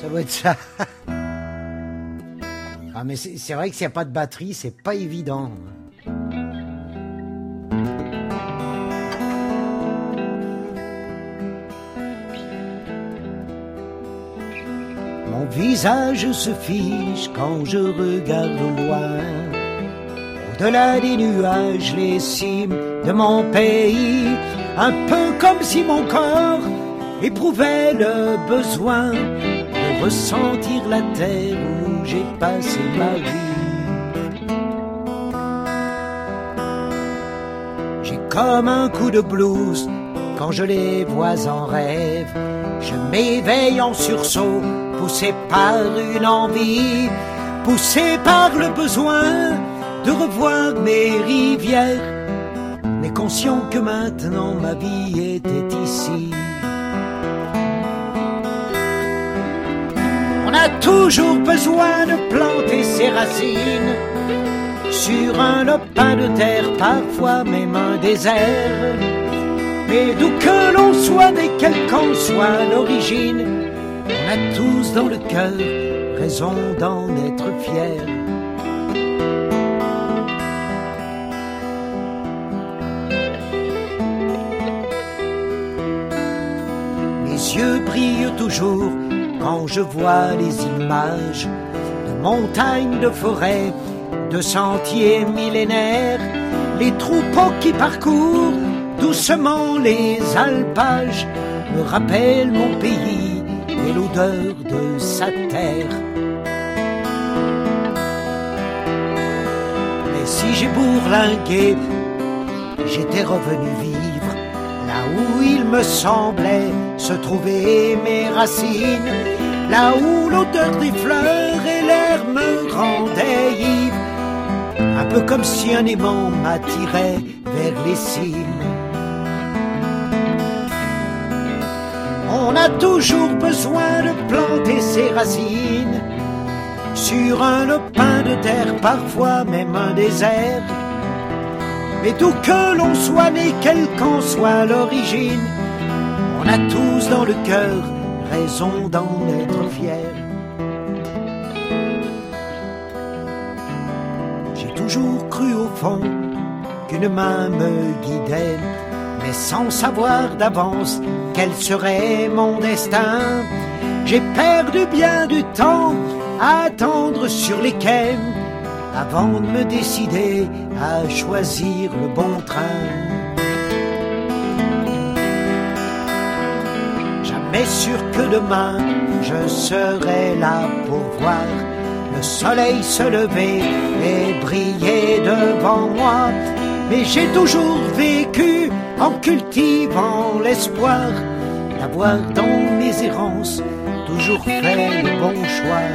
Ça doit être ça. Ah mais c'est vrai que s'il n'y a pas de batterie, c'est pas évident. Mon visage se fiche quand je regarde au loin. Au-delà des nuages, les cimes de mon pays. Un peu comme si mon corps éprouvait le besoin de ressentir la terre où j'ai passé ma vie. J'ai comme un coup de blues quand je les vois en rêve. Je m'éveille en sursaut, poussé par une envie, poussé par le besoin de revoir mes rivières, mais conscient que maintenant ma vie était ici. On a toujours besoin de planter ses racines sur un lopin de terre, parfois même un désert. Mais d'où que l'on soit, dès quelle qu'en soit l'origine, on a tous dans le cœur raison d'en être fiers. Mes yeux brillent toujours quand je vois les images de montagnes, de forêts, de sentiers millénaires, les troupeaux qui parcourent doucement les alpages me rappellent mon pays et l'odeur de sa terre. Mais si j'ai bourlingué, j'étais revenu vivre là où il me semblait se trouver mes racines, là où l'odeur des fleurs et l'air me rendait ivre, un peu comme si un aimant m'attirait vers les cimes. On a toujours besoin de planter ses racines sur un lopin de terre, parfois même un désert. Mais d'où que l'on soit né, quelle qu'en soit l'origine, on a tous dans le cœur raison d'en être fiers. J'ai toujours cru au fond qu'une main me guidait, mais sans savoir d'avance quel serait mon destin. J'ai perdu bien du temps à attendre sur les quais avant de me décider à choisir le bon train. Jamais sûr que demain je serai là pour voir le soleil se lever et briller devant moi. Mais j'ai toujours vécu en cultivant l'espoir d'avoir dans mes errances toujours fait le bon choix.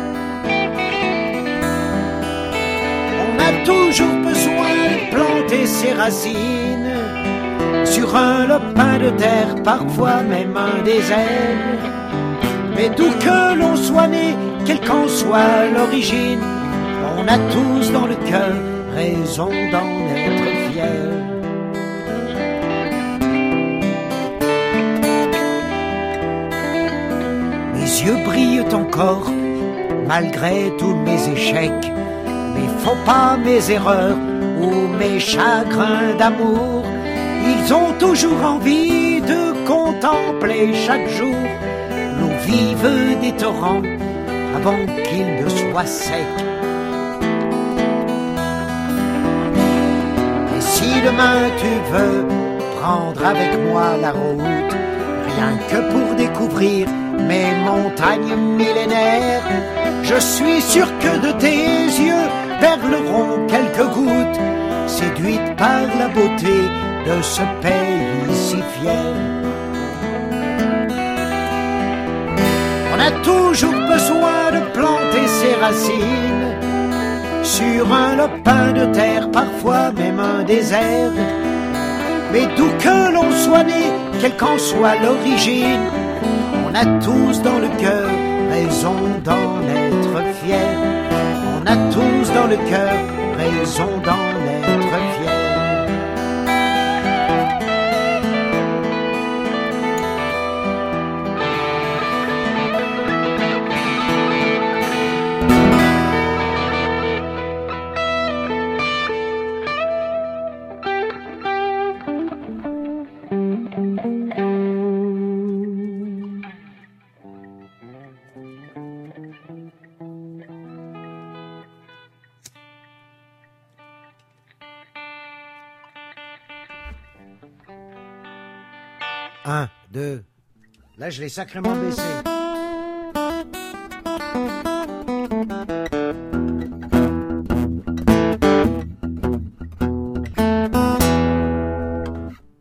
On a toujours besoin de planter ses racines sur un lopin de terre, parfois même un désert. Mais d'où que l'on soit né, quelle qu'en soit l'origine, on a tous dans le cœur raison d'en être fiers. Mes yeux brillent encore malgré tous mes échecs, mes faux pas, mes erreurs ou mes chagrins d'amour. Ils ont toujours envie de contempler chaque jour l'eau vive des torrents avant qu'ils ne soient secs. Et si demain tu veux prendre avec moi la route, rien que pour découvrir mes montagnes millénaires, je suis sûr que de tes yeux perleront quelques gouttes, séduites par la beauté de ce pays si fier. On a toujours besoin de planter ses racines sur un lopin de terre, parfois même un désert. Mais d'où que l'on soit né, quelle qu'en soit l'origine, on a tous dans le cœur raison d'en être fiers. On a tous dans le cœur raison d'en être fiers. 1, 2. Là, je l'ai sacrément baissé.